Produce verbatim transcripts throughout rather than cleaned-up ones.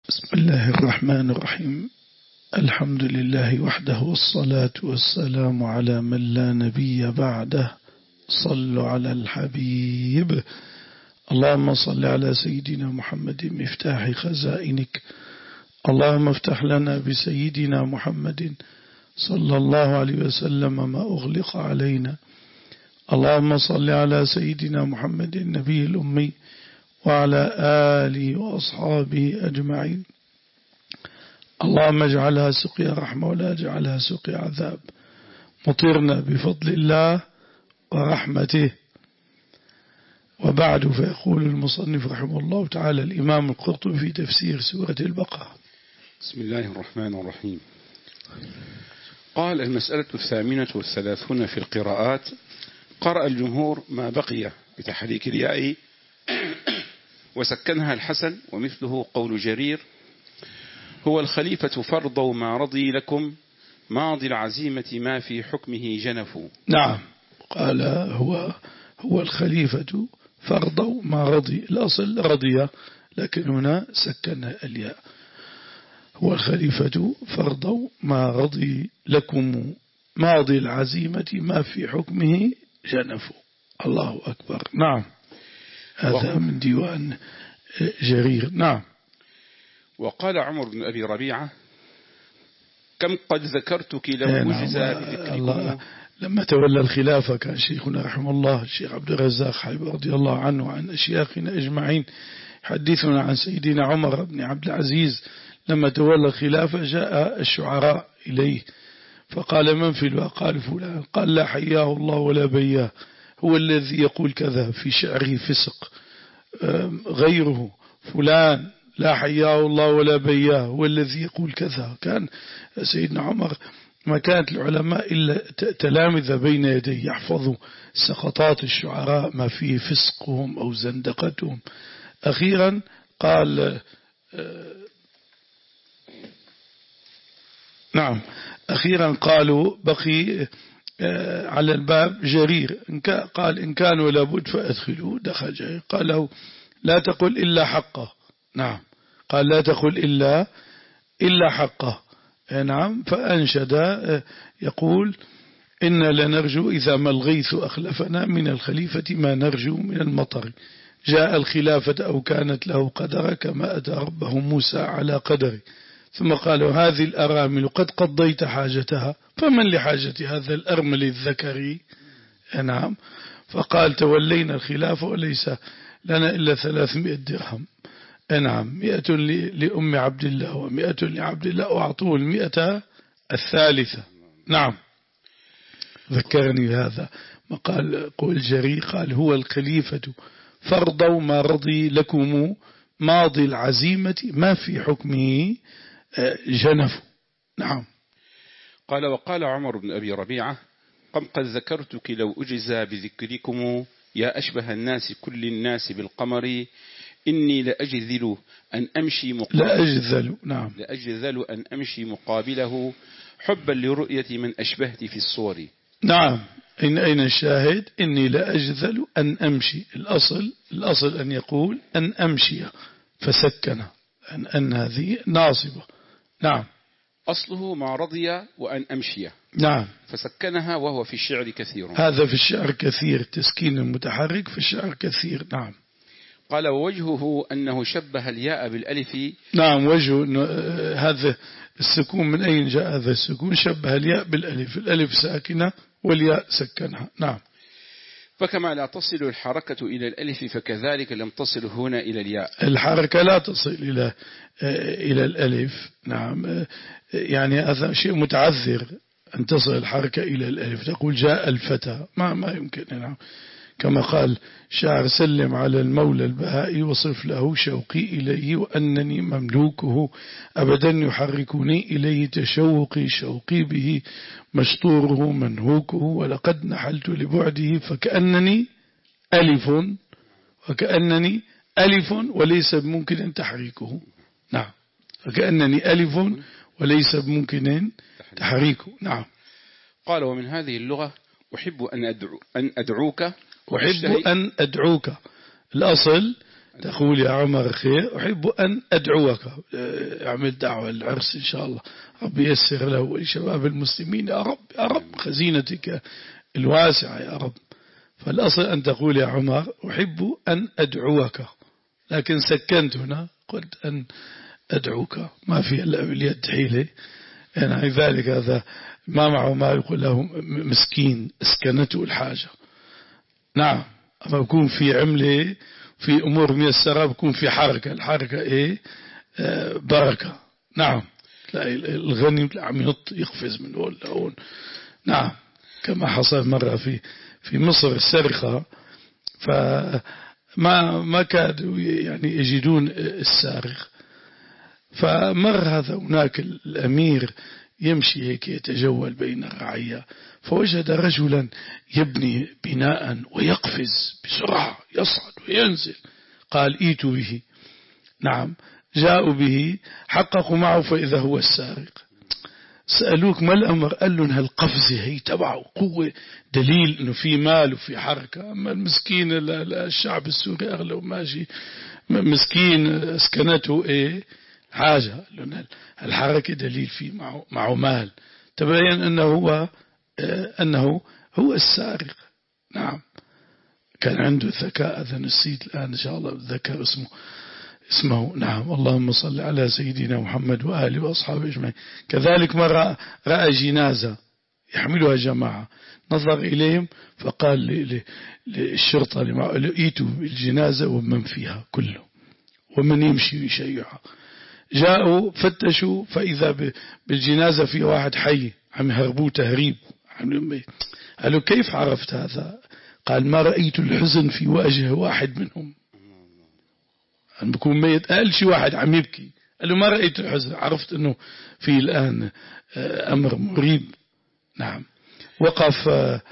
بسم الله الرحمن الرحيم. الحمد لله وحده والصلاة والسلام على من لا نبي بعده. صلوا على الحبيب. اللهم صل على سيدنا محمد مفتاح خزائنك. اللهم افتح لنا بسيدنا محمد صلى الله عليه وسلم ما أغلق علينا. اللهم صل على سيدنا محمد النبي الأمي وعلى آله وأصحابه أجمعين. اللهم اجعلها سقيا رحمة ولا اجعلها سقيا عذاب. مطرنا بفضل الله ورحمته. وبعد، فيقول المصنف رحمه الله تعالى الإمام القرطبي في تفسير سورة البقرة: بسم الله الرحمن الرحيم. قال: المسألة الثامنة والثلاثون في القراءات. قرأ الجمهور ما بقي بتحريك الياء وسكنها الحسن، ومثله قول جرير: هو الخليفة فرض ما رضي لكم ماضي العزيمة ما في حكمه جنف. نعم، قال هو هو الخليفة فرض ما رضي، الأصل رضي، لكن هنا سكن الياء. هو الخليفة فرض ما رضي لكم ماضي العزيمة ما في حكمه جنف. الله أكبر. نعم، هذا من ديوان جرير. نعم. وقال عمر بن أبي ربيعة: كم قد ذكرتك لو وجز بذكركم. لما تولى الخلافة كان شيخنا رحمه الله الشيخ عبد الرزاق حبيب رضي الله عنه عن أشياخنا أجمعين حديثنا عن سيدنا عمر بن عبد العزيز لما تولى الخلافة جاء الشعراء إليه فقال: من في الواقع؟ قال: فلان. قال: لا حياه الله ولا بياه، هو الذي يقول كذا في شعره فسق. غيره فلان لا حياه الله ولا بياه، هو الذي يقول كذا. كان سيدنا عمر ما كانت العلماء إلا تلامذة بين يديه يحفظوا سقطات الشعراء ما فيه فسقهم أو زندقتهم. أخيرا قال نعم أخيرا قالوا بقي على الباب جرير، قال: إن كانوا لابد فأدخلوا. دخل جرير قال له: لا تقل إلا حقه. نعم، قال: لا تقل إلا إلا حقه. نعم. فأنشد يقول: إن لنرجو إذا ما الغيث أخلفنا من الخليفة ما نرجو من المطر. جاء الخلافة أو كانت له قدر كما أتى ربه موسى على قدره. ثم قالوا: هذه الأرامل قد قضيت حاجتها، فمن لحاجة هذا الأرمل الذكري؟ نعم. فقال: تولينا الخلافة وليس لنا إلا ثلاثمائة درهم. نعم، مئة لأم عبد الله ومئة لعبد الله، وأعطوه المئة الثالثة. نعم. ذكرني هذا ما قال قول جري، قال: هو الخليفة فرضوا ما رضي لكم ماضي العزيمة ما في حكمه جنف. نعم. قال: وقال عمر بن أبي ربيعة: قم قد ذكرتك لو أجزى بذكركم يا أشبه الناس كل الناس بالقمر، إني لأجذل أن أمشي مقابله. لأجذل. نعم. لأجذل أن أمشي مقابله حبا لرؤية من أشبهت في الصور. نعم. إن أين الشاهد؟ إني لأجذل أن أمشي. الأصل الأصل أن يقول أن أمشي فسكن أن, أن هذه ناصبة. نعم. أصله ما رضي وأن أمشي. نعم. فسكنها وهو في الشعر كثير. هذا في الشعر كثير، تسكين المتحرك في الشعر كثير. نعم. قال: ووجهه أنه شبه الياء بالألف. نعم، وجه هذا السكون من أين جاء هذا السكون؟ شبه الياء بالألف، الألف ساكنة والياء سكنها. نعم. فكما لا تصل الحركة إلى الألف فكذلك لم تصل هنا إلى الياء. الحركة لا تصل إلى إلى الألف. نعم، يعني هذا شيء متعذر أن تصل الحركة إلى الألف. تقول جاء الفتى، ما ما يمكن. نعم. كما قال شاعر: سلم على المولى البهائي وصف له شوقي إليه وأنني مملوكه أبدا يحركني إليه تشوقي شوقي به مشطوره منهوكه ولقد نحلت لبعده فكأنني ألف وكأنني ألف وليس بممكن تحريكه. نعم، فكأنني ألف وليس بممكن تحريكه. نعم. قال: ومن هذه اللغة أحب أن أدعو أن أدعوك أحب أن أدعوك. الأصل تقول يا عمر خير أحب أن أدعوك، أعمل دعوة للعرس إن شاء الله، رب يسر له ولشباب المسلمين يا رب يا رب، خزينتك الواسعة يا رب. فالأصل أن تقول يا عمر أحب أن أدعوك، لكن سكنت هنا قلت أن أدعوك، ما في إلا باليد حيلة يعني. ذلك هذا ما معه ما يقول له مسكين اسكنته الحاجة. نعم، أما يكون في عملة في أمور ميسرة بكون في حركة، الحركة إيه آه بركة. نعم، تلاقي الغني عم ينط يقفز من هون لهون. نعم، كما حصل مرة في في مصر السرقة، فما ما كادوا يعني يجدون السارق، فمر هذا هناك الأمير يمشي هيك يتجول بين الرعية، فوجد رجلا يبني بناء ويقفز بسرعة، يصعد وينزل. قال ايتوا به. نعم، جاءوا به حققوا معه فإذا هو السارق. سألوك ما الأمر؟ قال لهم هالقفزة هي تبعه قوة، دليل أنه في مال وفي حركة. أما المسكين الشعب السوري أغلب ماشي مسكين اسكنته إيه حاجة، لأن الحركة دليل في معه, معه مال، تبين أنه هو أنه هو السارق. نعم، كان عنده ذكاء، هذا نسيت الآن إن شاء الله ذكر اسمه اسمه نعم. اللهم صل على سيدنا محمد وآله وأصحابه أجمعين. كذلك مرة رأى جنازة يحملها جماعة، نظر إليهم فقال للشرطة ائتوا بالجنازة ومن فيها كله ومن يمشي ويشيعها. جاءوا فتشوا فإذا بالجنازة في واحد حي عم يهربوه تهريب. قالوا كيف عرفت هذا؟ قال ما رأيت الحزن في وجه واحد منهم، أن بكون ميت. قال شي واحد عم يبكي، قال له ما رأيت الحزن، عرفت أنه في الآن أمر مريب. نعم، وقف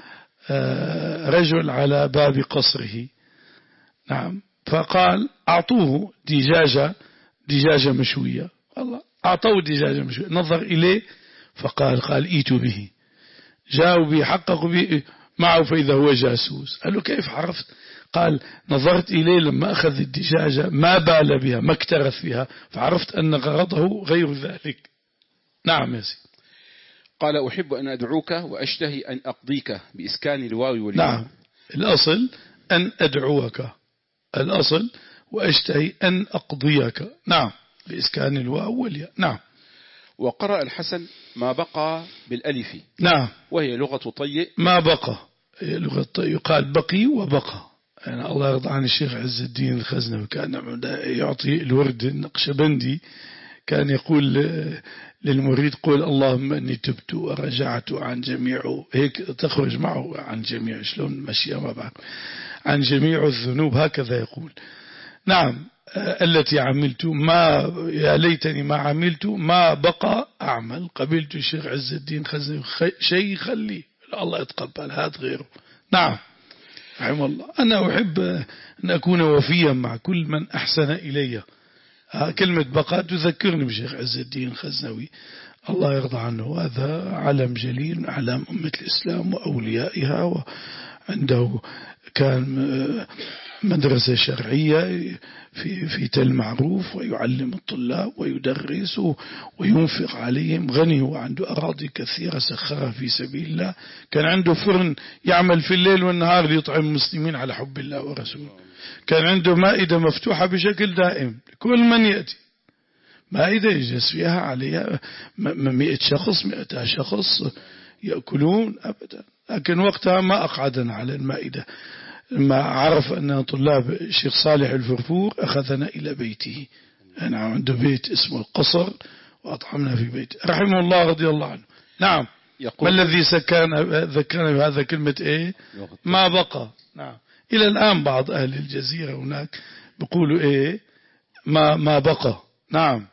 رجل على باب قصره. نعم، فقال أعطوه دجاجة دجاجة مشوية. والله أعطوه دجاجة مشوية، نظر إليه فقال قال ايتوا به. جاءوا به حققوا به معه فإذا هو جاسوس. قال له كيف عرفت؟ قال نظرت إليه لما أخذ الدجاجة ما بال بها ما اكترث فيها، فعرفت أن غرضه غير ذلك. نعم يا سيدي. قال أحب أن أدعوك وأشتهي أن أقضيك بإسكان الواو والياء. نعم، الأصل أن أدعوك، الأصل وأشتهي أن أقضيك. نعم، بإسكان الواو والياء. نعم. وقرأ الحسن ما بقى بالألف. نعم، وهي لغة طيء. ما بقى هي لغة طيء، يقال بقي وبقى. يعني الله يرضى عن الشيخ عز الدين الخزنوي كان يعطي الورد النقشبندي، كان يقول للمريد قول اللهم أني تبت ورجعت عن جميع، هيك تخرج معه عن جميع، شلون مشيئة ما بعد، عن جميع الذنوب، هكذا يقول. نعم، التي عملت ما يا ليتني ما عملت ما بقى أعمل. قبلت الشيخ عز الدين خزنوي شيء خليه الله يتقبل، هات غيره. نعم، رحمه الله. أنا أحب أن أكون وفيا مع كل من أحسن إلي. كلمة بقاء تذكرني بشيخ عز الدين الخزنوي الله يرضى عنه، هذا علم جليل من أعلام أمة الإسلام وأوليائها، وعنده كان مدرسة شرعية في في تل معروف، ويعلم الطلاب ويدرس وينفق عليهم، غني وعنده أراضي كثيرة سخرها في سبيل الله. كان عنده فرن يعمل في الليل والنهار ليطعم المسلمين على حب الله ورسوله. كان عنده مائدة مفتوحة بشكل دائم لكل من يأتي، مائدة يجلس فيها عليها مئة شخص مئة شخص يأكلون أبدا. لكن وقتها ما أقعدنا على المائدة، لما عرف أن طلاب الشيخ صالح الفرفور أخذنا إلى بيته. أنا عنده بيت اسمه القصر وأطعمنا في بيته رحمه الله رضي الله عنه. نعم، ما الذي سكن ذكرنا بهذا كلمة إيه ما بقى. نعم، إلى الآن بعض أهل الجزيرة هناك بيقولوا إيه ما ما بقى. نعم،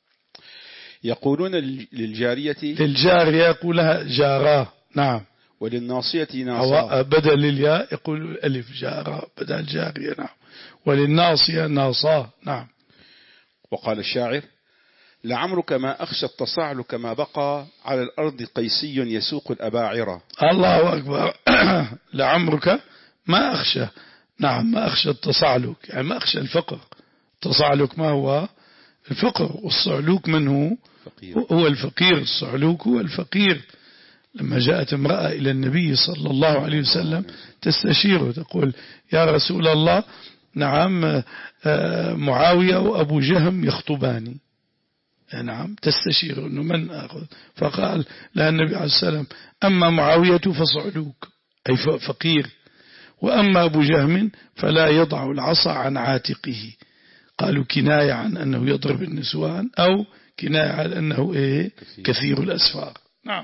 يقولون للجارية للجارية يقولها جارة. نعم، وللناصية ناصا، بدل الياء يقول ألف جارة بدل جارية. نعم، وللناصية ناصا. نعم. وقال الشاعر لعمرك ما أخشى التصاعلك ما بقى على الأرض قيسي يسوق الأباعرة. الله أكبر. لعمرك ما أخشى. نعم ما أخشى التصعلك، يعني ما أخشى الفقر. التصعلك ما هو الفقر، والصعلوك من هو؟ فقير. هو الفقير. الصعلوك هو الفقير. لما جاءت امرأة إلى النبي صلى الله عليه وسلم تستشيره تقول يا رسول الله نعم معاوية وأبو جهم يخطباني، نعم تستشير أنه من أخذ، فقال لها النبي عليه السلام أما معاوية فصعلوك أي فقير، وأما أبو جهم فلا يضع العصا عن عاتقه. قالوا كناية عن أنه يضرب النسوان أو كناية عن أنه إيه كثير الأسفار. نعم.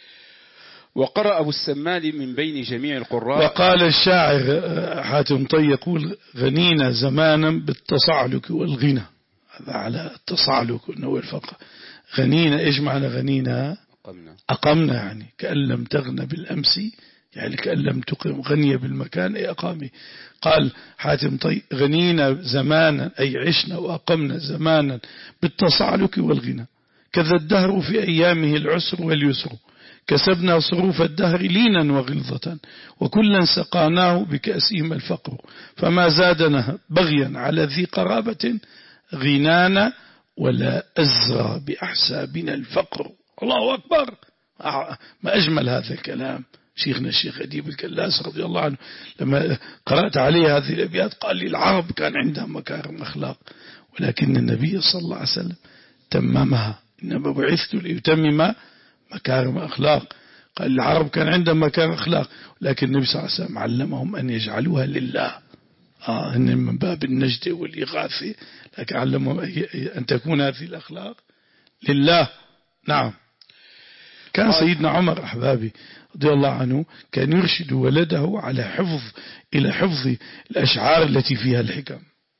وقرأ أبو السمال من بين جميع القراء. وقال الشاعر حاتم طي يقول غنينا زمانا بالتصعلك والغنى، هذا على التصعلك أنه الفقر. غنينا إيش معنى غنينا؟ أقمنا. أقمنا يعني كأن لم تغنى بالأمس، يعني كأن لم تقم غنية بالمكان أي أقامي. قال حاتم طي غنينا زمانا أي عشنا وأقمنا زمانا بالتصعلك والغنى، كذا الدهر في أيامه العسر واليسر، كسبنا صروف الدهر لينا وغلظة، وكلا سقاناه بكأسهم الفقر، فما زادنا بغيا على ذي قرابة غنانا ولا أزرى بأحسابنا الفقر. الله أكبر، ما أجمل هذا الكلام. شيخنا الشيخ أديب الكلاس رضي الله عنه لما قرأت عليه هذه الأبيات قال لي العرب كان عندهم مكارم أخلاق، ولكن النبي صلى الله عليه وسلم تممها، إنما بعثت ليتمم مكارم أخلاق. قال العرب كان عندهم مكارم أخلاق، لكن النبي صلى الله عليه وسلم علمهم أن يجعلوها لله، آه إن من باب النجد والإغاثة، لكن علمهم أن تكون هذه الأخلاق لله. نعم. كان سيدنا عمر أحبابي رضي الله عنه كان يرشد ولده على حفظ إلى حفظ الأشعار التي فيها الحكم،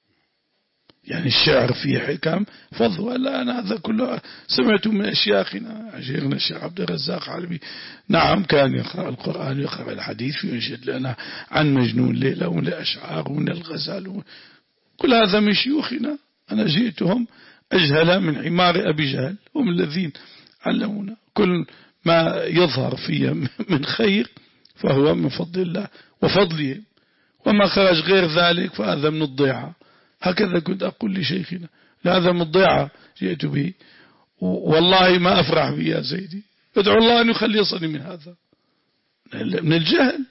يعني الشعر فيه حكم فضل. ولا أنا هذا كله سمعت من أشياخنا شيخنا الشيخ عبد الرزاق علبي، نعم كان يقرأ القرآن ويقرأ الحديث وينشد لنا عن مجنون ليلة ومن الأشعار ومن الغزال، كل هذا من شيوخنا. أنا جئتهم أجهل من حمار أبي جهل، هم الذين علمونا. كل ما يظهر فيه من خير فهو من فضل الله وفضله، وما خرج غير ذلك فهذا من الضيعة. هكذا كنت أقول لشيخنا هذا من الضيعة جئت به، والله ما أفرح به يا سيدي، ادعو الله أن يخلصني من هذا، من الجهل.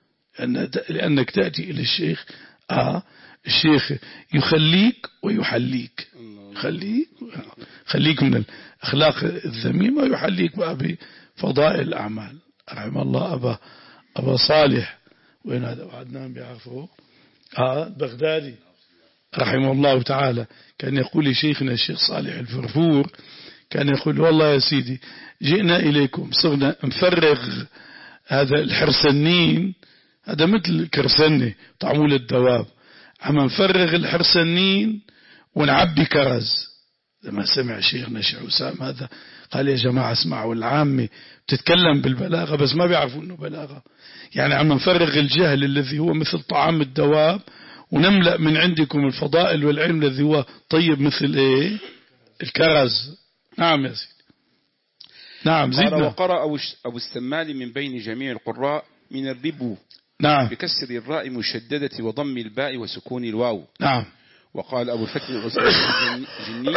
لأنك تأتي إلى الشيخ، آه الشيخ يخليك ويحليك، يخليك خليك من الأخلاق الذميمة ويحليك بقى بفضائل الأعمال. رحم الله أبا أبا صالح، وين هذا عدنان بيعرفه، آه بغدادي رحمه الله تعالى، كان يقول لشيخنا الشيخ صالح الفرفور، كان يقول والله يا سيدي جئنا إليكم صرنا نفرغ هذا الحرسنين، هذا مثل كرسنة طعمول الدواب، عم نفرغ الحرسنين ونعبي كرز. لما سمع شيخنا الشيخ حسام هذا قال يا جماعة اسمعوا، العامة بتتكلم بالبلاغة بس ما بيعرفوا انه بلاغة، يعني عم نفرغ الجهل الذي هو مثل طعام الدواب، ونملأ من عندكم الفضائل والعلم الذي هو طيب مثل ايه الكرز. نعم يا سيدي. نعم زدنا. وقرأ أبو السمال من بين جميع القراء من الربو، نعم بكسر الراء مشددة وضم الباء وسكون الواو. نعم. وقال أبو الفتح الجني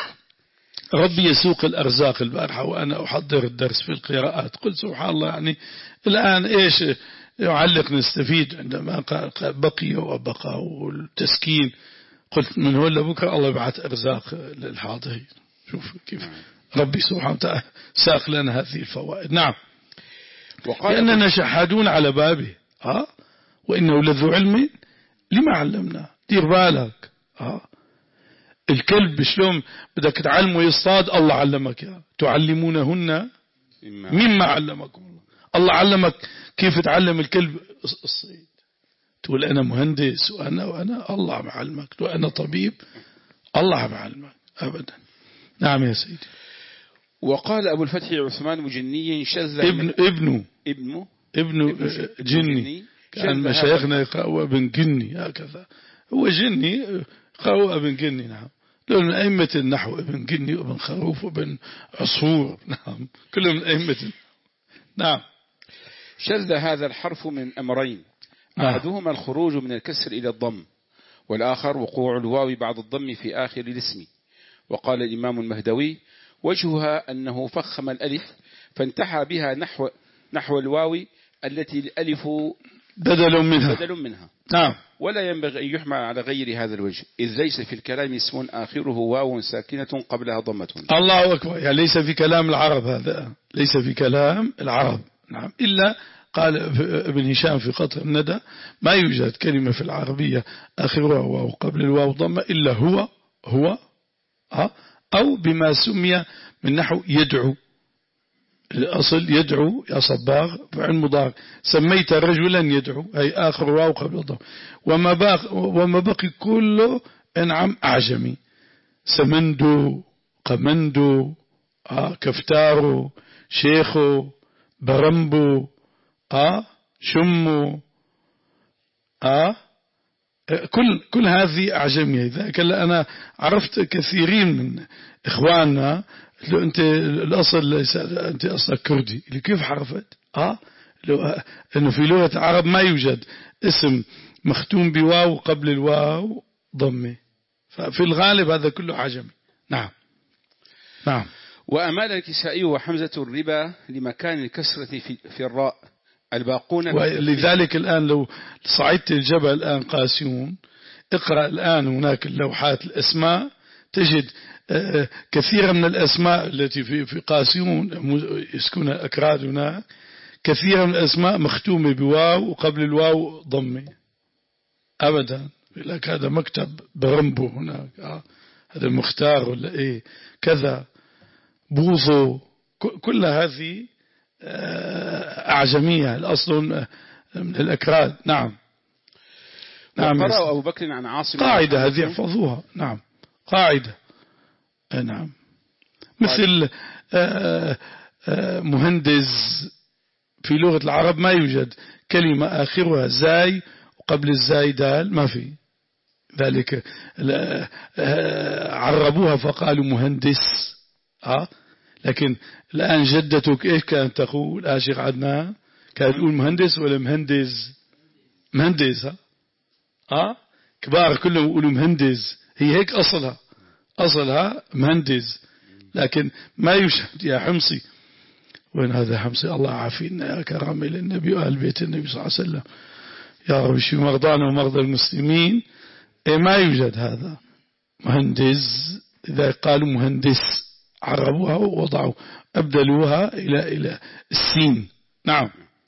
ربي يسوق الأرزاق. البارحة وأنا أحضر الدرس في القراءات قلت سبحان الله، يعني الآن إيش يعلق نستفيد عندما قال بقي وبقى والتسكين، قلت من هو لبكرة الله يبعث أرزاق للحاضرين. شوف كيف ربي سبحانه وتعالى ساق لنا هذه الفوائد. نعم. لأننا شحادون على بابه، ها وإنه لذو علم لما علمنا. دير بالك، ها الكلب شلون بدك تعلمه يصطاد، الله علمك يا تعلمونهن مما علمكم الله. الله علمك كيف تعلم الكلب الصيد، تقول أنا مهندس وأنا وأنا الله معلمك، وأنا طبيب الله معلمك أبدا. نعم يا سيدي. وقال أبو الفتح عثمان مجني شذ ابن ابنه ابنه ابن جني، كان مشايخنا يقرأوا ابن جني هكذا، هو جني قرأوا ابن جني. نعم دول من أئمة النحو، ابن جني وابن خروف وابن عصفور، نعم كلهم من أئمة. نعم. شذ هذا الحرف من أمرين، أحدهما الخروج من الكسر إلى الضم، والآخر وقوع الواو بعد الضم في آخر الاسم. وقال الإمام المهدوي وجهها أنه فخم الألف فانتحى بها نحو, نحو الواو التي الألف بدل منها, بدل منها. نعم. ولا ينبغي أن يحمل على غير هذا الوجه، إذ ليس في الكلام اسم آخره واو ساكنة قبلها ضمة. الله أكبر، يعني ليس في كلام العرب، هذا ليس في كلام العرب. نعم. إلا قال ابن هشام في قطر الندى ما يوجد كلمة في العربية آخرها واو قبل الواو ضمة إلا هو هو أو بما سمي من نحو يدعو. الأصل يدعو يا صباغ فعل مضارع، سميت رجلا يدعو أي آخر واو قبل الضم. وما باقي, وما بقي كله انعم أعجمي، سمندو قمندو آه كفتارو شيخو برمبو آه شمو آه كل كل هذه أعجمية. ذاك أنا عرفت كثيرين من إخواننا لو أنت الأصل ليس أنت أصلا كردي، اللي كيف عرفت؟ آه لو إنه في لغة العرب ما يوجد اسم مختوم بواو قبل الواو ضمه، ففي الغالب هذا كله عجمي. نعم نعم. وأمال الكسائي وحمزة الربا لمكان الكسرة في, في الراء الباقون. ولذلك الآن لو صعدت الجبل الآن قاسيون، اقرأ الآن هناك اللوحات الأسماء تجد كثيرا من الأسماء التي في في قاسيون يسكن الأكراد هناك، كثيرا من الأسماء مختومة بواو وقبل الواو ضمة أبدا. لك هذا مكتب برمبو هناك آه. هذا المختار ولا إيه كذا بوظو، كل هذه أعجمية الأصل من الأكراد. نعم نعم. وقرأ أبو بكر عن عاصم قاعدة هذه احفظوها. نعم قاعدة. نعم مثل مهندس في لغة العرب ما يوجد كلمة آخرها زاي وقبل الزاي دال، ما في ذلك. عربوها فقالوا مهندس ها. لكن الآن جدتك إيش كانت تقول آشيخ عدنان؟ كانت تقول مهندس ولا مهندس؟ مهندس ها ها. كبار كلهم يقولوا مهندس، هي هيك أصلها أصلها مهندس، لكن ما يوجد يا حمصي. وين هذا حمصي؟ الله عافينا يا كرامي للنبي وأهل بيت النبي صلى الله عليه وسلم، يا رب اشفي مرضانا ومرضى المسلمين. إيه ما يوجد هذا مهندس. إذا قالوا مهندس عربوها ووضعوا أبدلوها إلى إلى السين. نعم.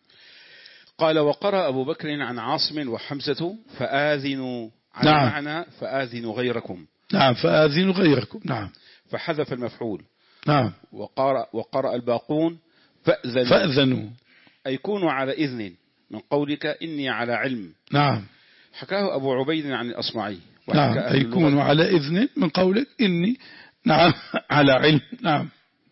قال وقرأ أبو بكر عن عاصم وحمزة فآذنوا على نعم. معنى فآذنوا غيركم. نعم فآذنوا غيركم. نعم فحذف المفعول. نعم. وقرأ, وقرأ الباقون فأذنوا, فأذنوا أي كونوا على إذن من قولك إني على علم. نعم. حكاه أبو عبيد عن الأصمعي. نعم أي كونوا على إذن من قولك إني نعم على علم. نعم.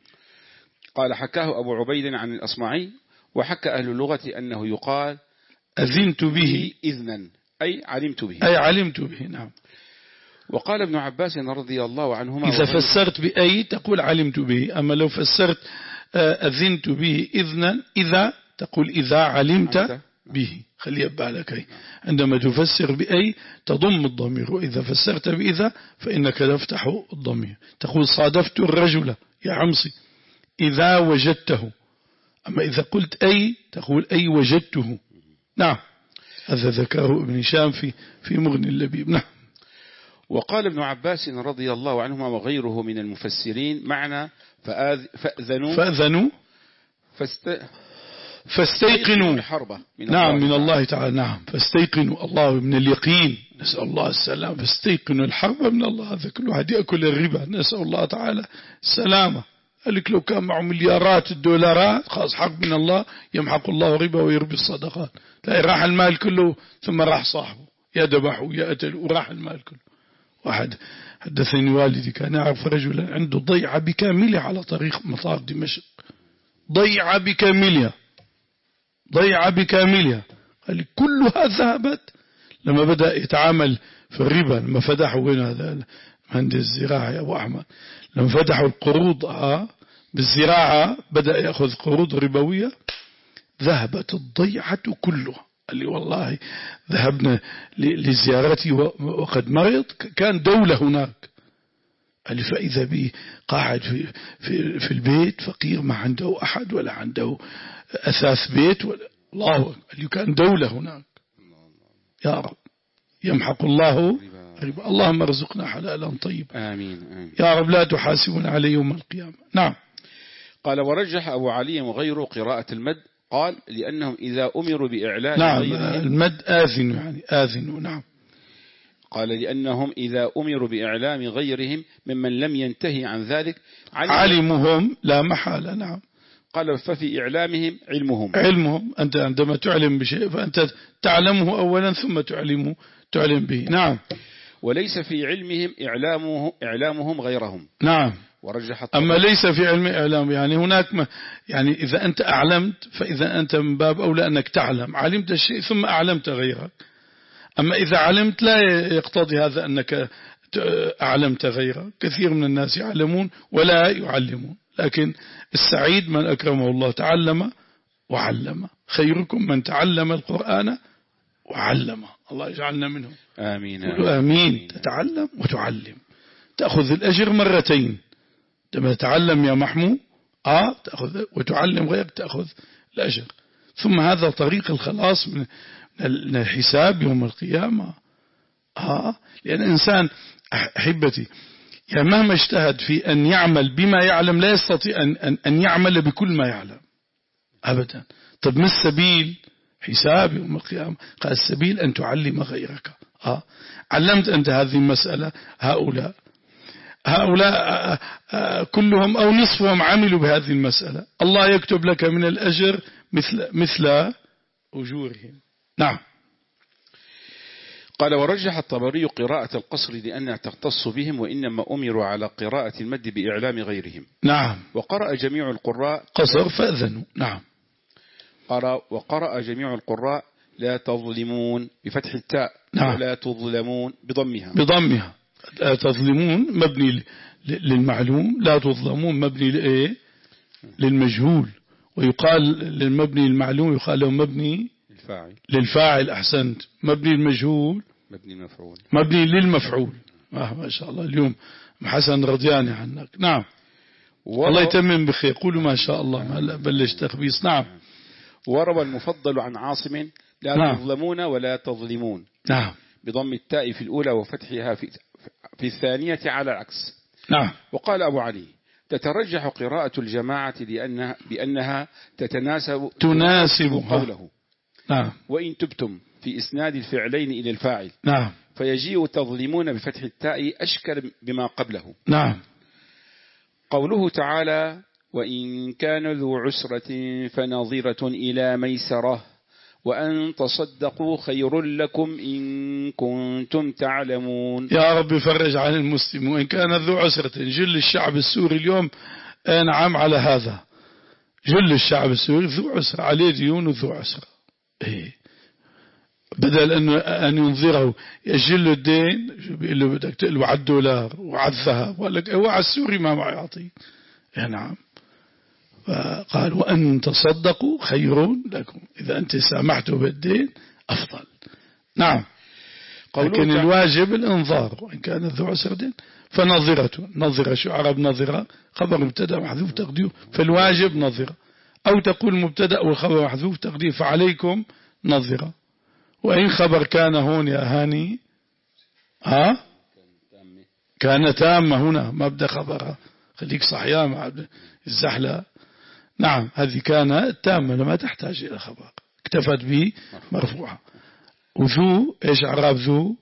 قال حكاه أبو عبيد عن الأصمعي وحكى أهل اللغة أنه يقال أذنت به إذنا أي علمت به أي علمت به. نعم. وقال ابن عباس رضي الله عنهما إذا فسرت بأي تقول علمت به، أما لو فسرت أذنت به إذنا إذا تقول إذا علمت به. خلي بالك عندما تفسر بأي تضم الضمير، وإذا فسرت بإذا فإنك تفتح الضمير. تقول صادفت الرجل يا عمصي إذا وجدته، أما إذا قلت أي تقول أي وجدته. نعم. هذا ذكره ابن هشام في في مغني اللبيب. نعم. وقال ابن عباس رضي الله عنهما وغيره من المفسرين معنى فأذنوا فأذنوا فاست فاستيقنوا حربة من نعم الله من الله تعالى. نعم فاستيقنوا الله من اليقين، نسأل الله السلام. فاستيقنوا الحرب من الله. هذا كل واحد يأكل الربا، نسأل الله تعالى السلامة. قال لك لو كان معه مليارات الدولارات خلاص حق من الله، يمحق الله ربا ويربي الصدقات. لا راح المال كله ثم راح صاحبه يا ذبحه يا قتل وراح المال كله. واحد حدثني والدي كان يعرف رجلا عنده ضيعة بكاملها على طريق مطار دمشق، ضيعة بكاملها ضيعة بكاملها. قال لي كلها ذهبت. لما بدأ يتعامل في الربا، لما فتحوا وين هذا مهندس الزراعة يا أبو أحمد، لما فتحوا القروض آه بالزراعة بدأ يأخذ قروض ربوية، ذهبت الضيعة كلها. قال لي والله ذهبنا لزيارتي وقد مرض، كان دولة هناك. قال لي فإذا بي قاعد في, في, في البيت فقير ما عنده أحد ولا عنده أثاث بيت ولا الله. قال لي كان دولة هناك. يا رب يمحق الله ربا. اللهم ارزقنا حلالا طيبا آمين, آمين يا رب، لا تحاسبنا عليه يوم القيامة. نعم. قال ورجح أبو علي وغيره قراءة المد، قال لأنهم إذا أمروا بإعلان نعم غيرهم المد آذن يعني آذن. نعم. قال لأنهم إذا أمروا بإعلام غيرهم ممن لم ينتهي عن ذلك علمهم لا محالة. نعم. قال ففي إعلامهم علمهم علمهم أنت عندما تعلم بشيء فأنت تعلمه أولا ثم تعلمه تعلم به. نعم. وليس في علمهم إعلامه إعلامهم غيرهم. نعم. ورجح أما ليس في علم إعلام يعني هناك ما يعني إذا أنت أعلمت فإذا أنت من باب أولى أنك تعلم، علمت الشيء ثم أعلمت غيرك. أما إذا علمت لا يقتضي هذا أنك أعلمت غيرك. كثير من الناس يعلمون ولا يعلمون، لكن السعيد من أكرمه الله تعلم وعلم. خيركم من تعلم القرآن وعلمه. الله يجعلنا منهم. آمين, آمين. آمين. تتعلم وتعلم، تأخذ الأجر مرتين. لما تتعلم يا محمود آه تأخذ، وتعلم غيرك تأخذ الأجر. ثم هذا طريق الخلاص من الحساب يوم القيامة. آه لأن الإنسان أحبتي يعني مهما اجتهد في أن يعمل بما يعلم لا يستطيع أن, أن, أن يعمل بكل ما يعلم أبدا. طب ما السبيل؟ حساب يوم القيامة. قال السبيل أن تعلم غيرك. آه علمت أنت هذه المسألة، هؤلاء هؤلاء كلهم أو نصفهم عملوا بهذه المسألة، الله يكتب لك من الأجر مثل مثل أجورهم. نعم. قال ورجح الطبري قراءة القصر لأنها تختص بهم، وإنما أمروا على قراءة المد بإعلام غيرهم. نعم. وقرأ جميع القراء قصر فأذنوا. نعم. قرأ وقرأ جميع القراء لا تظلمون بفتح التاء. نعم. ولا تظلمون بضمها. بضمها. لا تظلمون مبني للمعلوم، لا تظلمون مبني لإيه؟ للمجهول. ويقال للمبني المعلوم يقال له مبني الفاعل. للفاعل. أحسنت. مبني المجهول مبني المفعول. مبني للمفعول. آه ما شاء الله اليوم حسن رضياني عنك. نعم. الله يتمم بخير. قولوا ما شاء الله. ما بلش تخبيص. نعم. وروى المفضل عن عاصم لا نعم. تظلمون ولا تظلمون. نعم. بضم التاء في الأولى وفتحها في في الثانية على العكس. نعم. وقال أبو علي تترجح قراءة الجماعة لأنها بأنها تتناسب تناسب قوله. نعم. وإن تبتم في إسناد الفعلين إلى الفاعل. نعم. فيجيء تظلمون بفتح التاء أشكل بما قبله. نعم. قوله تعالى وإن كان ذو عسرة فنظرة إلى ميسرة وأن تصدقوا خير لكم إن كنتم تعلمون. يا رب فرج عن المسلم. وإن كان ذو عسرة، جل الشعب السوري اليوم نعم على هذا، جل الشعب السوري ذو عسرة، عليه ديون ذو عسرة. إيه بدل أن أن ينظره يجل الدين بيقول له بدك تقلوا على الدولار وعلى الذهب، وقال لك هو على السوري ما معي يعطيك. نعم. فقال وأن تصدقوا خير لكم، إذا أنت سامحته بالدين أفضل. نعم. لكن الواجب الانظار. وإن كان ذو عسرة فنظرة. نظرة شو عرب نظرة؟ خبر مبتدأ محذوف تقدير، فالواجب نظرة. أو تقول مبتدأ والخبر محذوف تقدير فعليكم نظرة. وإن خبر كان هون يا هاني ها كان تامة هنا ما بدأ خبرها، خليك صحيان مع الزحلة. نعم هذه كان تامة لما تحتاج إلى خبر، اكتفت به مرفوعة. وذو إيش عراب ذو؟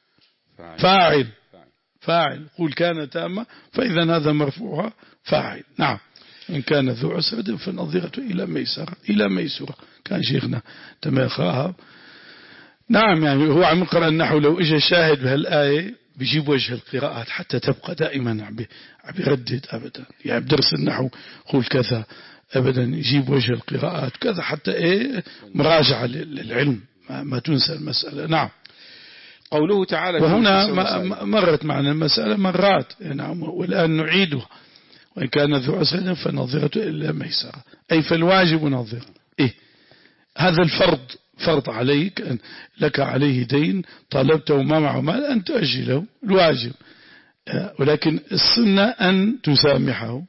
فاعل. فاعل. قول كان تامة فإذا هذا مرفوعة فاعل. نعم. إن كان ذو عسرة فنظرة إلى ميسرة. إلى ميسرة كان شيخنا تماخاها. نعم يعني هو عم يقرأ النحو، لو إجا شاهد بهالآية بيجيب وجه القراءات حتى تبقى دائما عم بيردد أبدا. يعني بدرس النحو قول كذا أبدا، يجيب وجه القراءات كذا حتى إيه مراجعة للعلم، ما, ما تنسى المسألة. نعم. قوله تعالى وهنا مرت معنا المسألة مرات. نعم. والآن نعيدها. وإن كان ذو عسرة فنظرة إلى ميسرة، أي فالواجب نظرة. إيه هذا الفرض فرض عليك أن لك عليه دين طلبته ما معه مال أن تؤجله الواجب، ولكن السنة أن تسامحه،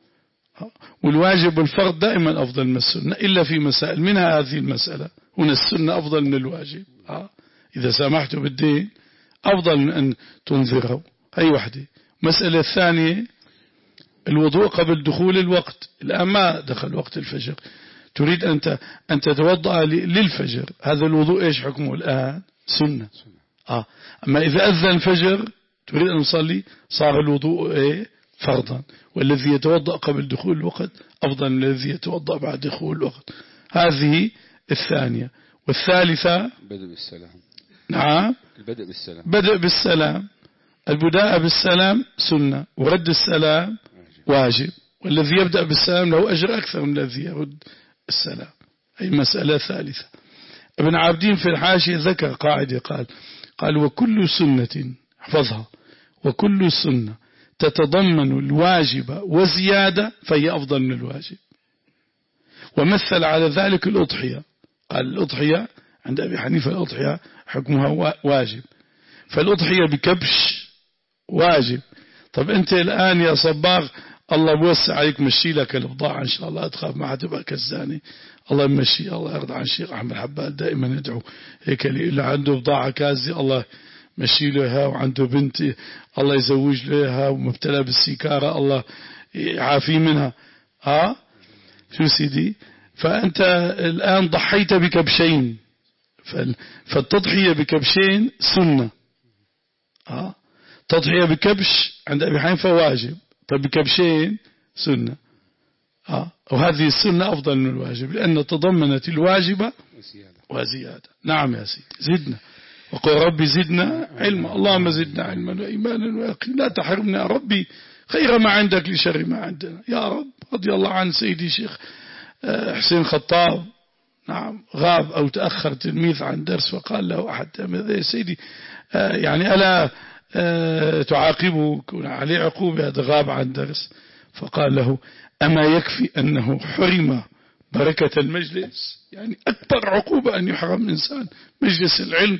والواجب والفرض دائما أفضل من السنة إلا في مسائل منها هذه المسألة. هنا السنة أفضل من الواجب، إذا سامحته بالدين أفضل من أن تنذره. هي واحدة. مسألة الثانية الوضوء قبل دخول الوقت. الآن ما دخل وقت الفجر، تريد أنت أن تتوضأ للفجر، هذا الوضوء إيش حكمه الآن؟ سنة. آه. أما إذا أذن الفجر تريد أن تصلي صار الوضوء إيه؟ فرضا، والذي يتوضأ قبل دخول الوقت أفضل من الذي يتوضأ بعد دخول الوقت. هذه الثانية. والثالثة بدء بالسلام. نعم البدء بالسلام. بدء بالسلام. البداء بالسلام سنة، ورد السلام واجب، والذي يبدأ بالسلام له أجر أكثر من الذي يرد السلام. أي مسألة ثالثة. ابن عابدين في الحاشية ذكر قاعدة قال قال وكل سنة احفظها، وكل سنة تتضمن الواجب وزيادة فهي أفضل من الواجب. ومثل على ذلك الأضحية، قال الأضحية عند أبي حنيفة الأضحية حكمها واجب، فالأضحية بكبش واجب. طب أنت الآن يا صباغ الله بوسع عليك، مشي لك البضاعة إن شاء الله، تخاف ما حتبقى كزاني، الله يمشي. الله يرضى عن الشيخ أحمد حبال دائما يدعو هيك اللي عنده بضاعة كازة الله مشي له، وعنده بنت الله يزوج لها، ومبتلى بالسيكارة الله يعافي منها. ها شو سيدي؟ فأنت الآن ضحيت بكبشين، فالتضحية بكبشين سنة. ها تضحية بكبش عند أبي حنيفة واجب، طب بكبشين سنة. ها وهذه السنة أفضل من الواجب لأن تضمنت الواجبة وزيادة. نعم يا سيدي زدنا، وقل ربي زدنا علما. اللهم زدنا علما وإيمانا ويقينا، لا تحرمنا يا ربي خير ما عندك لشر ما عندنا يا رب. رضي الله عن سيدي شيخ حسين خطاب، نعم غاب أو تأخر تلميذ عن درس، وقال له أحد يا سيدي يعني ألا تعاقبه عليه عقوبة هذا غاب عن درس، فقال له أما يكفي أنه حرم بركة المجلس؟ يعني أكبر عقوبة أن يحرم إنسان مجلس العلم.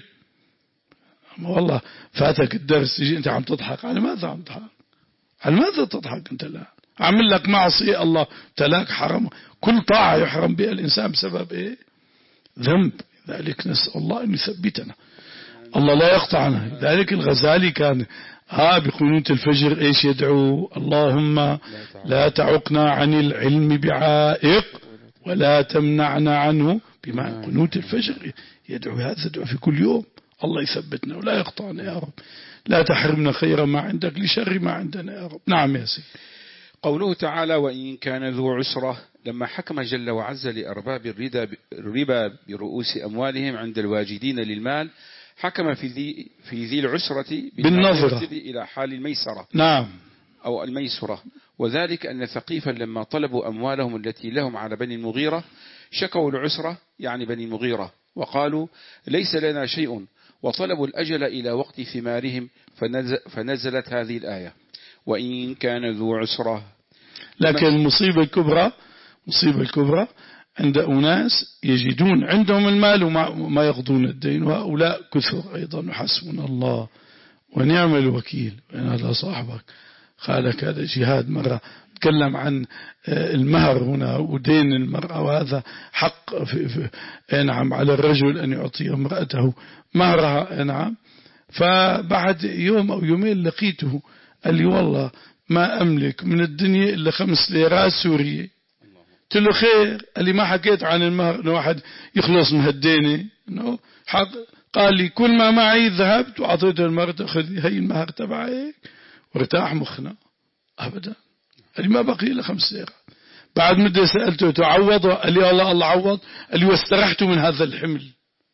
والله فاتك الدرس تجي أنت عم تضحك، على ماذا عم تضحك؟ على ماذا تضحك أنت الآن؟ عمل لك معصية الله تلاك حرم. كل طاعة يحرم بها الإنسان بسبب إيه؟ ذنب. ذلك نسأل الله أن يثبتنا، الله لا يقطعنا. ذلك الغزالي كان ها بقنوت الفجر إيش يدعو؟ اللهم لا تعقنا عن العلم بعائق ولا تمنعنا عنه بما. قنوت الفجر يدعو هذا الدعاء في كل يوم، الله يثبتنا ولا يقطعنا يا رب. لا تحرمنا خير ما عندك لشر ما عندنا يا رب. نعم يا سيدي. قوله تعالى وإن كان ذو عسرة، لما حكم جل وعز لأرباب الربا برؤوس أموالهم عند الواجدين للمال، حكم في ذي, في ذي العسرة بالنظرة إلى حال الميسرة. نعم أو الميسرة. وذلك أن ثقيفا لما طلبوا أموالهم التي لهم على بني المغيرة شكوا العسرة يعني بني المغيرة وقالوا ليس لنا شيء، وطلبوا الأجل إلى وقت ثمارهم، فنزل فنزلت هذه الآية وإن كان ذو عسرة. لكن المصيبة الكبرى مصيبة الكبرى عند أناس يجدون عندهم المال وما يقضون الدين، وهؤلاء كثر أيضا. وحسبنا الله ونعم الوكيل. وإن هذا صاحبك خالك هذا جهاد مرة تكلم عن المهر هنا ودين المرأة، وهذا حق في في نعم على الرجل أن يعطي امرأته مهرها. نعم فبعد يوم أو يومين لقيته قال لي والله ما أملك من الدنيا إلا خمس ليرات سورية. قلت له خير. قال لي ما حكيت عن المهر إنه واحد يخلص من هالدينة إنه حق. قال لي كل ما معي ذهبت وعطيته المهر، تأخذ هي المهر تبعي، وارتاح مخنا أبدا. قال لي ما بقي إلا خمس ليرات. بعد مدة سألته تعوض؟ قال لي الله الله عوض. قال لي واسترحت من هذا الحمل.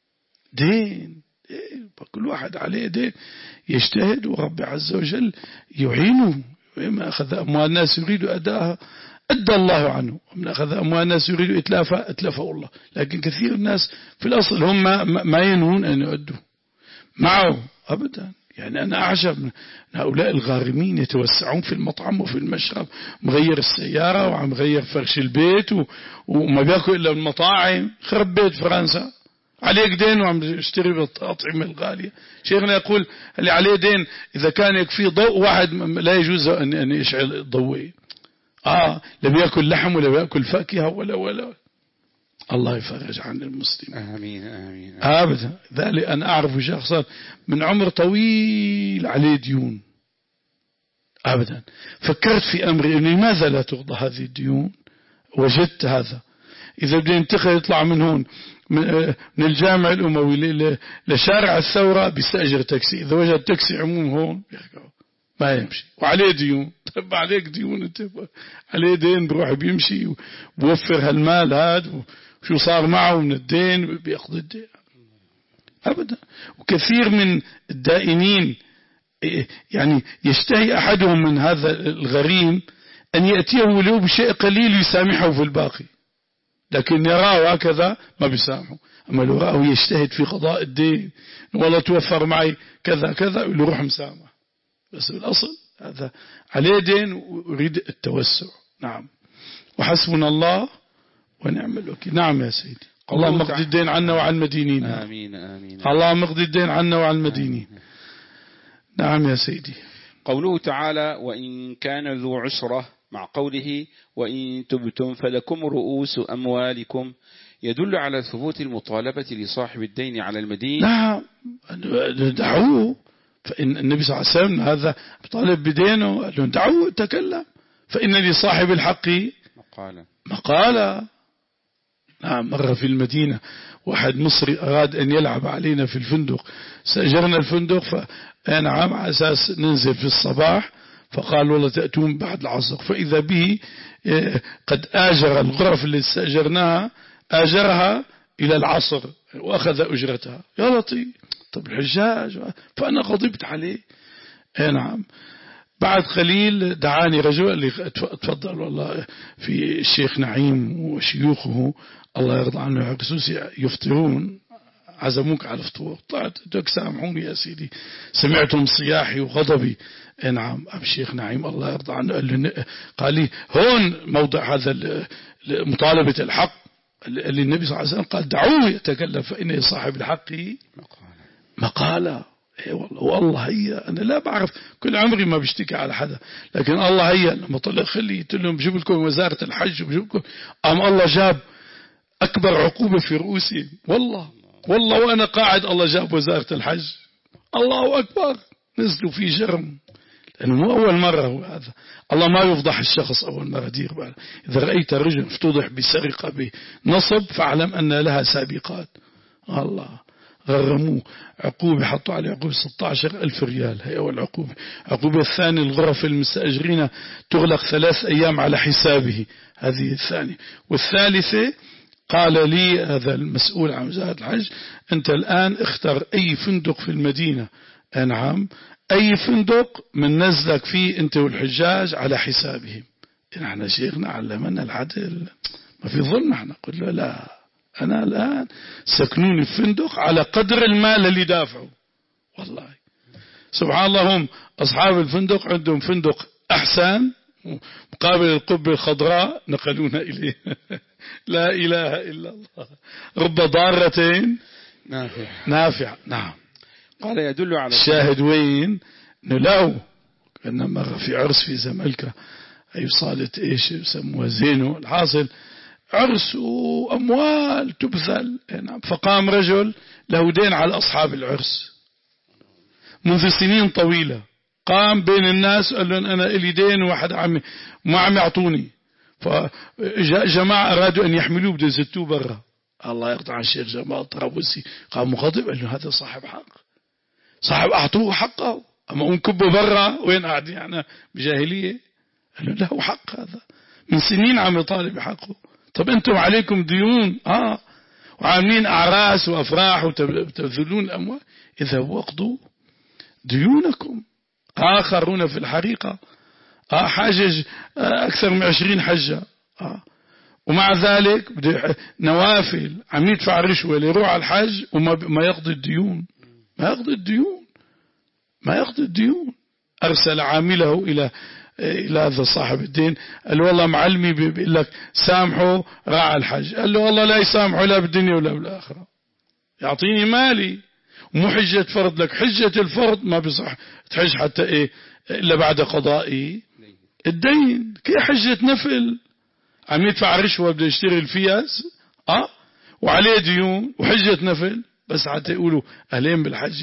دين دين كل واحد عليه دين، يجتهد ورب عز وجل يعينه. وما أخذ أموال الناس يريد أداءها أدى الله عنه، ومن أخذ أموال الناس يريد إتلافها أتلفه الله. لكن كثير الناس في الأصل هم ما ينهون أن يؤدوا معه أبدا. يعني أنا أعجب من هؤلاء الغارمين يتوسعون في المطعم وفي المشرب، مغير السيارة وعم غير فرش البيت وما بيأكل إلا المطاعم. خرب بيت فرنسا عليك دين وعم يشتري بالأطعمة الغالية. شيخنا يقول اللي عليه دين إذا كان يكفي ضوء واحد لا يجوز أن يشعل ضوئي. آه لا بيأكل لحم ولا بيأكل فاكهة ولا ولا. الله يفرج عن المسلم. آمين آمين. أبدا. ذلك أنا أعرف شخصا من عمر طويل عليه ديون. أبدا. فكرت في أمري لماذا لا تقضى هذه الديون؟ وجدت هذا. إذا بدي ينتقل يطلع من هون من الجامع الأموي لشارع الثورة بيستأجر تاكسي. إذا وجد تاكسي عموم هون ما يمشي وعليه ديون. طب عليك ديون انت عليه دين بروح بيمشي وبوفر هالمال هذا وشو صار معه من الدين بيقضي الدين. أبدا. وكثير من الدائنين يعني يشتهي أحدهم من هذا الغريم أن يأتيه ولو بشيء قليل يسامحه في الباقي، لكن يراه هكذا ما بيسامحه. أما لو راه يجتهد في قضاء الدين والله توفر معي كذا كذا اللي روح مسامح. بس بالأصل هذا عليه دين ويريد التوسع. نعم. وحسبنا الله ونعم الوكيل. نعم يا سيدي. اللهم اقضي الدين عنا وعن المدينين. آمين آمين. اللهم اقضي الدين عنا وعن المدينين. نعم يا سيدي. قوله تعالى وإن كان ذو عسرة مع قوله وإن تبتم فلكم رؤوس أموالكم يدل على ثبوت المطالبة لصاحب الدين على المدين. نعم دعوه. فإن النبي صلى الله عليه وسلم هذا طالب بدينه قال له دعوه تكلم فإن لصاحب الحق مقالا مقالا. نعم. مرة في المدينة واحد مصري أراد أن يلعب علينا في الفندق، سأجرنا الفندق فنعم على أساس ننزل في الصباح، فقال والله تأتون بعد العصر، فإذا به قد آجر الغرف اللي استأجرناها آجرها إلى العصر وأخذ أجرتها. يا لطيف. طب الحجاج. فأنا غضبت عليه. نعم. بعد قليل دعاني رجل قال لي تفضل والله في الشيخ نعيم وشيوخه الله يرضى عنه خصوصي يفطرون عزموك على الفطور. طلعت دوك سامحوني يا سيدي سمعتم صياحي وغضبي. نعم. أبو الشيخ نعيم الله يرضى عنه قال لي, قال لي هون موضع هذا مطالبة الحق اللي النبي صلى الله عليه وسلم قال دعوه يتكلم فإنه صاحب الحق مقالة. اي والله والله هي انا لا بعرف كل عمري ما بشتكي على حدا، لكن الله هي لما طلع خلي قلت لهم بجيب لكم وزارة الحج وبجيب لكم ام الله جاب اكبر عقوبة في رؤوسهم. والله والله وانا قاعد الله جاب وزارة الحج. الله اكبر. نزلوا في جرم لانه مو اول مرة هو هذا. الله ما يفضح الشخص اول مرة. دير بالك اذا رأيت رجل افتضح بسرقة بنصب فاعلم ان لها سابقات. الله غرموه عقوبة حطوا عليه عقوبة ستة عشر ألف ريال. هي أول عقوبة. عقوبة الثانية الغرف المستأجرين تغلق ثلاث أيام على حسابه. هذه الثانية. والثالثة قال لي هذا المسؤول عن وزارة الحج أنت الآن اختر أي فندق في المدينة. نعم. أي فندق من نزلك فيه أنت والحجاج على حسابهم. نحن شيخنا علمنا العدل ما في ظلم. نحن قلت له لا أنا الآن سكنوني في فندق على قدر المال اللي دافعوا. والله سبحان الله هم أصحاب الفندق عندهم فندق أحسن مقابل القبة الخضراء نقلونا إليه. لا إله إلا الله. رب ضارتين نافع نافع. نعم. قال يدل على الشاهد وين نلاو كنا مرة في عرس في زملكة أي صالة إيش يسموها زينو. الحاصل عرس وأموال تبذل. فقام رجل له دين على أصحاب العرس منذ سنين طويلة. قام بين الناس قال لهم أنا إلي دين واحد عمي ما عم يعطوني. فجاء جماعة أرادوا أن يحملوه بده يزتوه برا. الله يرضى عن الشيخ جمال طرابلسي قام مغضب قال له هذا صاحب حق صاحب أعطوه حقه أما أنكبه برا وين قاعد يعني بجاهلية. قال له له حق هذا من سنين عم يطالب بحقه. طب أنتم عليكم ديون آه وعاملين أعراس وأفراح وتبذلون الأموال. إذا وقضوا ديونكم. آخرون في الحقيقة آه حاجج آه أكثر من عشرين حجة آه ومع ذلك نوافل عم يدفع رشوة ليروح على الحج وما ما يقضي الديون. ما يقضي الديون ما يقضي الديون. أرسل عامله إلى إلى هذا صاحب الدين قال له والله معلمي بيقول لك سامحه راعى الحج. قال له والله لا يسامحه لا بالدنيا ولا بالآخرة. يعطيني مالي، مو حجة فرض لك. حجة الفرض ما بصح تحج حتى إيه إلا بعد قضاء الدين. كي حجة نفل عم يدفع رشوة بده يشتري الفياس أه وعليه ديون وحجة نفل بس حتى يقولوا أهلين بالحج.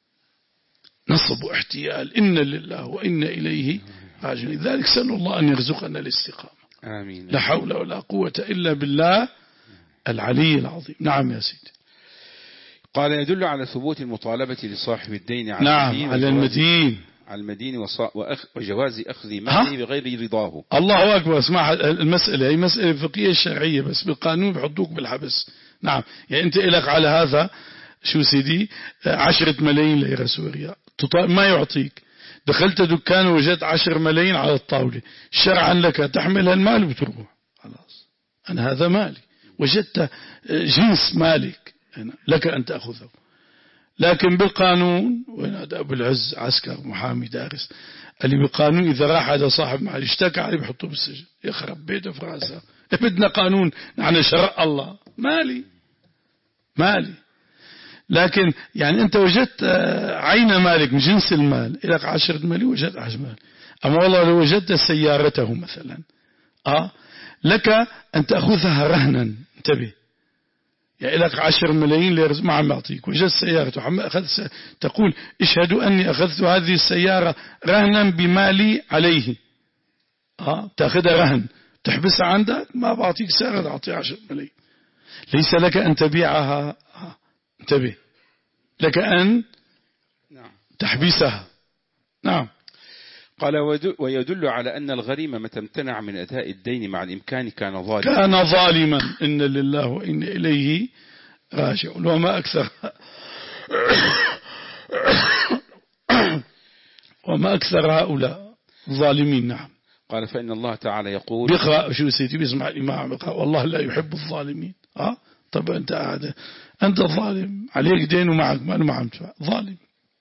نصب واحتيال، إن لله وإن إليه راجعون. لذلك سأل الله أن يرزقنا الاستقامة. آمين. لا حول ولا قوة إلا بالله العلي العظيم. نعم يا سيدي. قال يدل على ثبوت المطالبة لصاحب الدين على نعم المدين على المدين على المدين وأخ وجواز أخذ ماله بغير رضاه. الله أكبر. اسمع المسألة هي مسألة فقهية شرعية بس بالقانون بحطوك بالحبس. نعم يعني أنت إلك على هذا شو سيدي عشرة ملايين ليرة سوريا ما يعطيك. دخلت دكان وجدت عشر ملايين على الطاولة، شرعا لك تحمل المال وتروح خلاص أنا هذا مالي. وجدت جنس مالك لك أن تأخذه. لكن بالقانون وين هذا أبو العز عسكر محامي دارس اللي بالقانون إذا راح هذا صاحب مال اشتكى عليه بحطه بالسجن يخرب بيته في راسه. بدنا قانون نحن شرع الله مالي مالي. لكن يعني أنت وجدت عين مالك من جنس المال إلك عشرة مليون وجدت عشرة مال. أما والله لو وجدت سيارته مثلا آه لك أن تأخذها رهنا. انتبه يعني لك عشر ملايين ليرز ما عم يعطيك وجدت سيارته عم أخذ س... تقول اشهدوا أني أخذت هذه السيارة رهنا بمالي عليه آه تأخذها رهن تحبسها عندك ما بعطيك سيارة تعطي عشر ملايين. ليس لك أن تبيعها آه. انتبه لك أن تحبسها. نعم. قال ويدل على أن الغريم متى امتنع من أداء الدين مع الإمكان كان ظالما كان ظالما إن لله وإن إليه راجعون. وما أكثر وما أكثر هؤلاء ظالمين. نعم. قال فإن الله تعالى يقول بيقرأ شو سيدي بيسمع الإمام والله لا يحب الظالمين. أه طب أنت قاعد أنت ظالم عليك دين ومعك مال وما عم تدفع ظالم.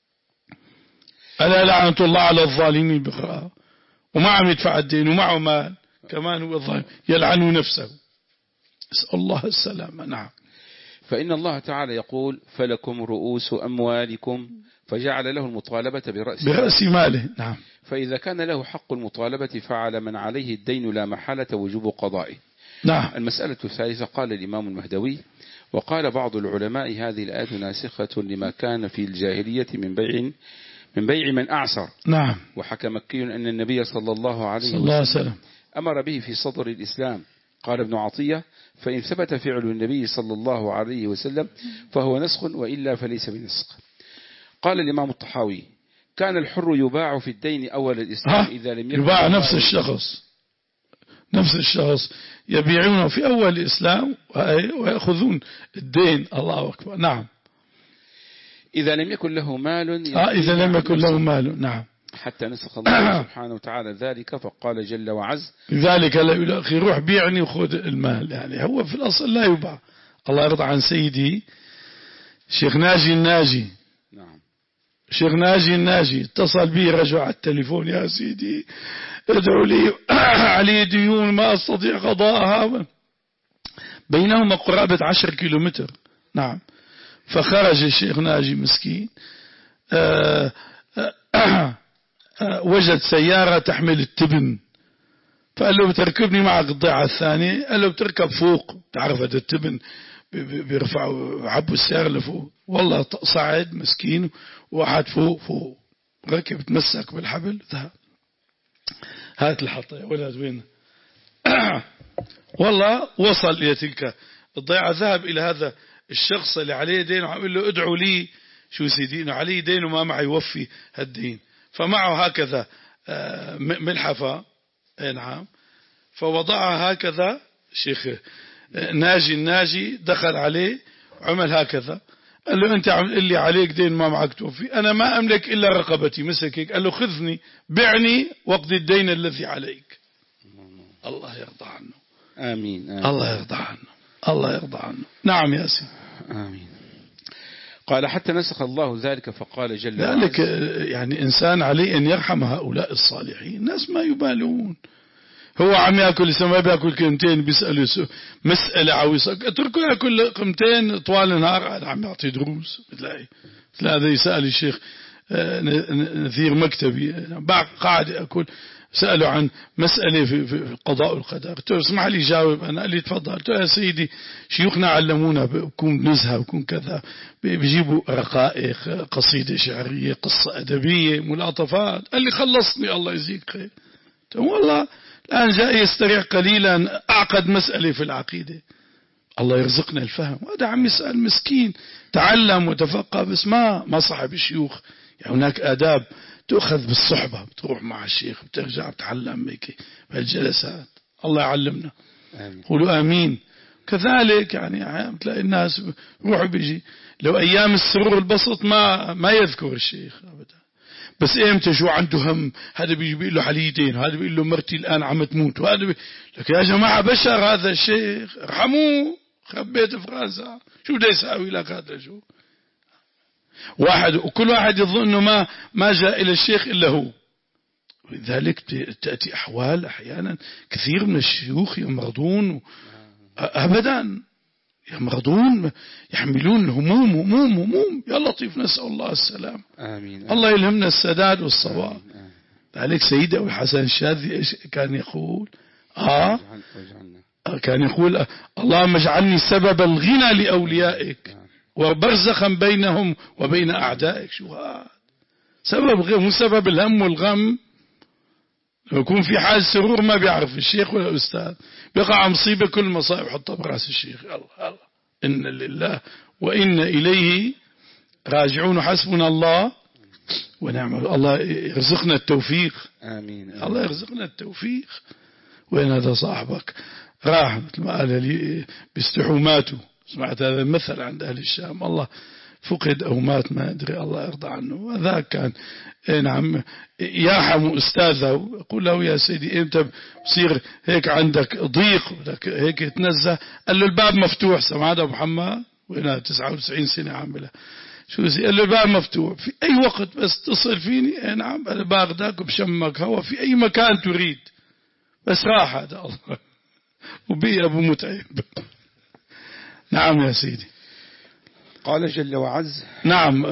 ألا لعنة الله على الظالمين بقراءة وما عم يدفع الدين ومعه مال كمان هو الظالم يلعن نفسه. اسأل الله السلامة. نعم. فإن الله تعالى يقول فلكم رؤوس أموالكم فجعل له المطالبة برأس, برأس ماله. نعم. فإذا كان له حق المطالبة فعلى من عليه الدين لا محالة وجوب قضائه. نعم. المسألة الثالثة قال الإمام المهدوي وقال بعض العلماء هذه الآية ناسخة لما كان في الجاهلية من بيع من بيع من أعسر. نعم. وحكى مكي أن النبي صلى الله عليه صلى الله عليه وسلم أمر به في صدر الإسلام. قال ابن عطية فإن ثبت فعل النبي صلى الله عليه وسلم فهو نسخ وإلا فليس بنسخ. قال الإمام الطحاوي كان الحر يباع في الدين أول الإسلام إذا لم يكن يباع نفس الشخص نفس الشخص يبيعونه في أول الإسلام ويأخذون الدين. الله أكبر. نعم. إذا لم يكن له مال آه إذا لم يكن له مال. نعم. حتى نسخ الله سبحانه وتعالى ذلك فقال جل وعز ذلك لا يقول أخي روح بيعني وخذ المال. يعني هو في الأصل لا يباع. الله يرضى عن سيدي شيخ ناجي الناجي. نعم. شيخ ناجي الناجي اتصل بي رجل على التليفون يا سيدي ادعوا لي علي ديون ما أستطيع قضاءها بينهما قرابة عشر كيلومتر. نعم. فخرج الشيخ ناجي مسكين آآ آآ آآ وجد سيارة تحمل التبن فقال له بتركبني معك الضيعة الثانية. قال له بتركب فوق تعرف هذا التبن بيرفعوا عبوا السيارة لفوق. والله صعد مسكين وقعد فوق فوق ركب تمسك بالحبل ذهب. هات الحطة يا ولد وين والله وصل إلى تلك الضيعة. ذهب إلى هذا الشخص اللي عليه دين وعمل له ادعوا لي شو سيدي إنه عليه دين وما معي يوفي هالدين. فمعه هكذا ملحفة. نعم. فوضعها هكذا شيخ ناجي الناجي دخل عليه وعمل هكذا. قال له أنت عم تقول لي عليك دين ما معك توفي أنا ما أملك إلا رقبتي مسكك. قال له خذني بعني واقضي الدين الذي عليك. الله يرضى عنه. آمين, آمين. الله يرضى عنه. الله يرضى عنه. نعم يا سيدي. آمين. قال حتى نسخ الله ذلك فقال جل وعلا ذلك يعني إنسان عليه أن يرحم هؤلاء الصالحين. الناس ما يبالون هو عم يأكل لسه ما بيأكل كلمتين بيسأله مسألة عويصة اتركه يأكل قمتين طوال النهار قاعد عم يعطي دروس بتلاقي لا هذا يسأل الشيخ نذير مكتبي قاعد يأكل سألوا عن مسألة في, في القضاء والقدر قلت له اسمح لي جاوب أنا قال لي تفضل قلت له يا سيدي شيوخنا علمونا بكون نزهة بكون كذا بيجيبوا رقائق قصيدة شعرية قصة أدبية ملاطفات قال لي خلصني الله يجزيك خير قلت له والله الآن جاء يستريح قليلا أعقد مسألة في العقيدة الله يرزقنا الفهم هذا عم يسأل مسكين تعلم وتفقه بس ما ما صاحب الشيوخ يعني هناك آداب تأخذ بالصحبة بتروح مع الشيخ بترجع بتعلم هيك بهالجلسات الله يعلمنا آمين. قولوا آمين كذلك يعني تلاقي الناس روح بيجي لو أيام السرور البسط ما ما يذكر الشيخ أبدا بس إمتى شو عنده هم هذا بيجي بيقول له حليتين هذا بيقول له مرتي الآن عم تموت وهذا بي... لك يا جماعة بشر هذا الشيخ ارحموه خبيت فرنسا شو بده يساوي لك هذا شو واحد وكل واحد يظن انه ما ما جاء الى الشيخ الا هو ولذلك تاتي احوال احيانا كثير من الشيوخ يمرضون ابدا يمرضون يحملون هموم هموم هموم يا لطيف نسال الله السلام امين الله يلهمنا السداد والصواب. ذلك سيدي ابو الحسن الشاذلي كان يقول اه كان يقول اللهم اجعلني سبب الغنى لاوليائك وبرزخا بينهم وبين أعدائك شو هذا سبب غير مو سبب الهم والغم لو يكون في حال سرور ما بيعرف الشيخ ولا الأستاذ بيقع مصيبة كل مصائب حطها براس الشيخ الله الله إن لله وإن إليه راجعون حسبنا الله ونعم الله يرزقنا التوفيق آمين, آمين. الله يرزقنا التوفيق. وين هذا صاحبك راح مثل ما قال لي بيستحوا ماتوا سمعت هذا المثل عند أهل الشام الله فقد أو مات ما أدري الله يرضى عنه وذاك كان نعم يرحم أستاذه يقول له يا سيدي أنت بصير هيك عندك ضيق بدك هيك تنزه قال له الباب مفتوح سمعت أبو محمد وهنا تسعة وتسعين سنة عاملة شو زي قال له الباب مفتوح في أي وقت بس تصل فيني نعم أنا باخدك وبشمك هوا في أي مكان تريد بس راح هذا الله وبي أبو متعب. نعم يا سيدي. قال جل وعز نعم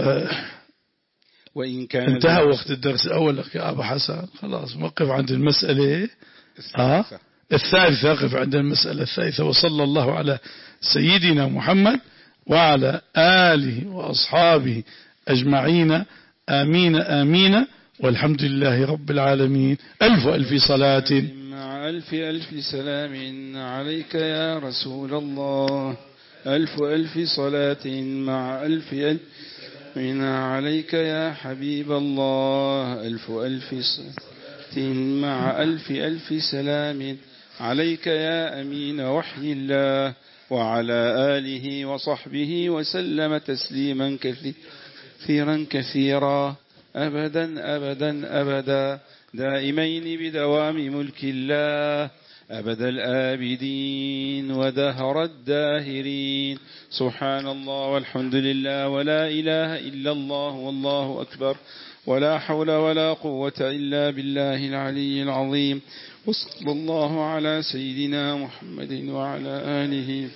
وإن كان انتهى وقت الدرس الأول لك يا أبو حسن خلاص وقف عند المسألة آه الثالثة وقف عند المسألة الثالثة وصلى الله على سيدنا محمد وعلى آله وأصحابه أجمعين آمين آمين والحمد لله رب العالمين. ألف ألف صلاة مع ألف ألف سلام عليك يا رسول الله ألف ألف صلاة مع ألف ألف من عليك يا حبيب الله ألف ألف صلاة مع ألف ألف سلام عليك يا أمين وحي الله وعلى آله وصحبه وسلم تسليما كثيرا كثيرا أبدا أبدا أبدا دائمين بدوام ملك الله أبد الآبدين ودهر الداهرين سبحان الله والحمد لله ولا إله إلا الله والله أكبر ولا حول ولا قوة إلا بالله العلي العظيم وصلى الله على سيدنا محمد وعلى آله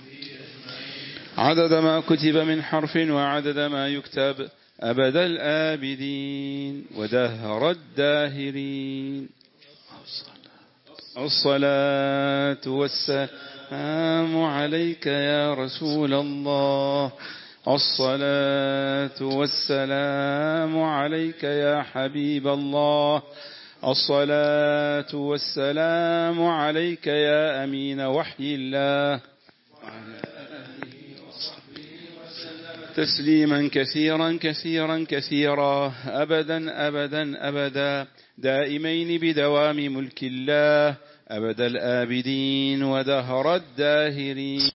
عدد ما كتب من حرف وعدد ما يكتب أبد الآبدين ودهر الداهرين الصلاة والسلام عليك يا رسول الله الصلاة والسلام عليك يا حبيب الله الصلاة والسلام عليك يا أمين وحي الله تسليما كثيرا كثيرا كثيرا أبدا أبدا أبدا دائمين بدوام ملك الله أبد الآبدين ودهر الداهرين.